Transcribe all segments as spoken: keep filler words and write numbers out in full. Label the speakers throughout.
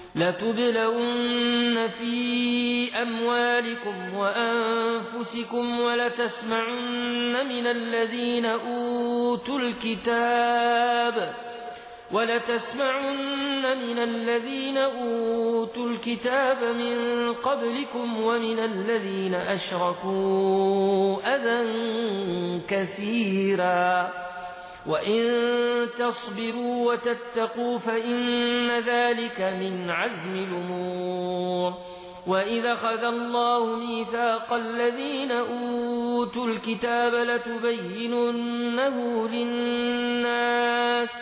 Speaker 1: لتبلون في أموالكم وأنفسكم ولتسمعن من الذين أوتوا الكتاب ولتسمعن من الذين أوتوا الكتاب من قبلكم ومن الذين أشركوا أذى كثيرا وإن تصبروا وتتقوا فإن ذلك من عزم الأمور وإذا أخذ الله ميثاق الذين أوتوا الكتاب لتبيننه للناس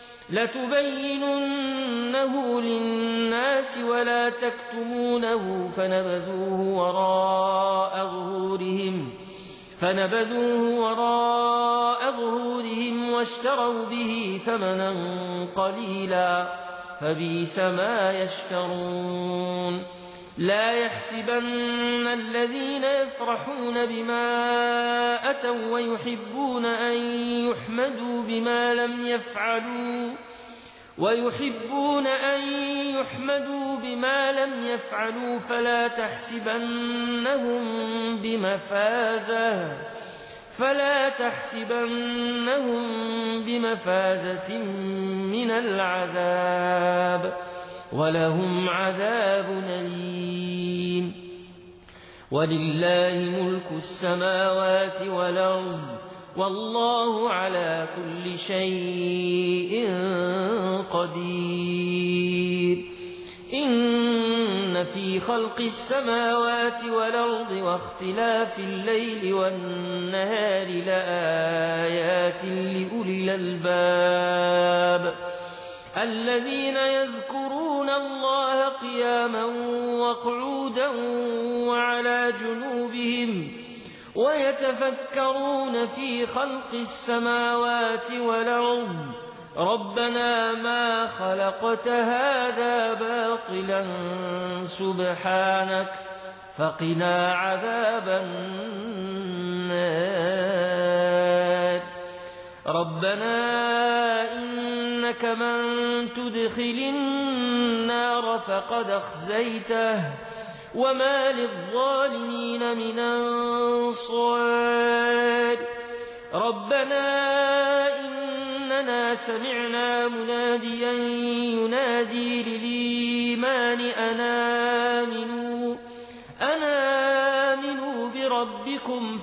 Speaker 1: لتبيننه للناس ولا تكتمونه فنبذوه وراء ظهورهم فنبذوه وراء ظهورهم واشتروا به ثمنا قليلا فبئس ما يشترون لا يحسبن الذين يفرحون بما أتوا ويحبون أن يحمدوا بما لم يفعلوا ويحبون أن يحمدوا بما لم يفعلوا فلا تحسبنهم بمفازة فلا تحسبنهم بمفازة من العذاب ولهم عذاب أليم ولله ملك السماوات والأرض والله على كل شيء قدير إن في خلق السماوات والأرض واختلاف الليل والنهار لآيات لأولي الألباب الذين يذكرون الله قياما وقعودا وعلى جنوبهم ويتفكرون في خلق السماوات والأرض ربنا ما خلقت هذا باطلا سبحانك فقنا عذاب النار ربنا إنك من تدخل النار فقد أخزيته وما للظالمين من أنصار ربنا إننا سمعنا مناديا ينادي للإيمان أن آمنوا أن آمنوا بربكم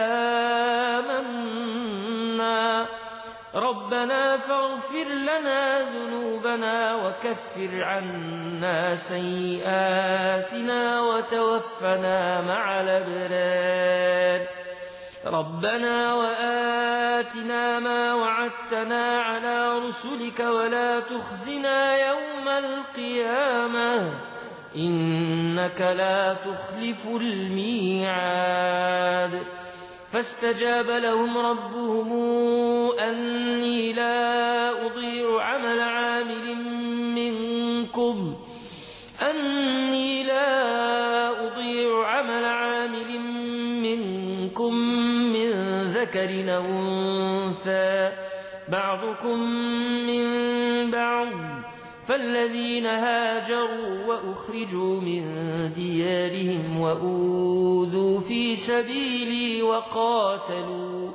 Speaker 1: فآمنا ربنا فاغفر لنا ذنوبنا وكفر عنا سيئاتنا وتوفنا مع الأبرار ربنا وآتنا ما وعدتنا على رسلك ولا تخزنا يوم القيامة إنك لا تخلف الميعاد فاستجاب لهم ربهم أني لا أضيع عمل عامل منكم أني لا أضيع عمل عامل منكم من ذكر أو أنثى بعضكم من بعض فالذين هاجروا وأخرجوا من ديارهم وأوذوا في سبيلي وقاتلوا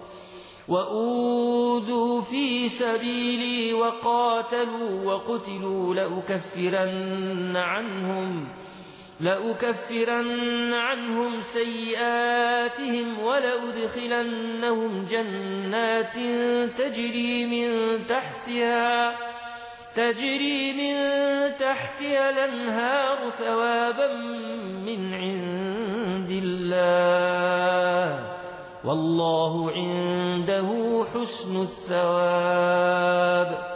Speaker 1: وأوذوا في سبيلي وقاتلوا وقتلوا لأكفرن عنهم لأكفرن عنهم سيئاتهم ولأدخلنهم جنات تجري من تحتها تجري من تحتها الأنهار ثوابا من عند الله والله عنده حسن الثواب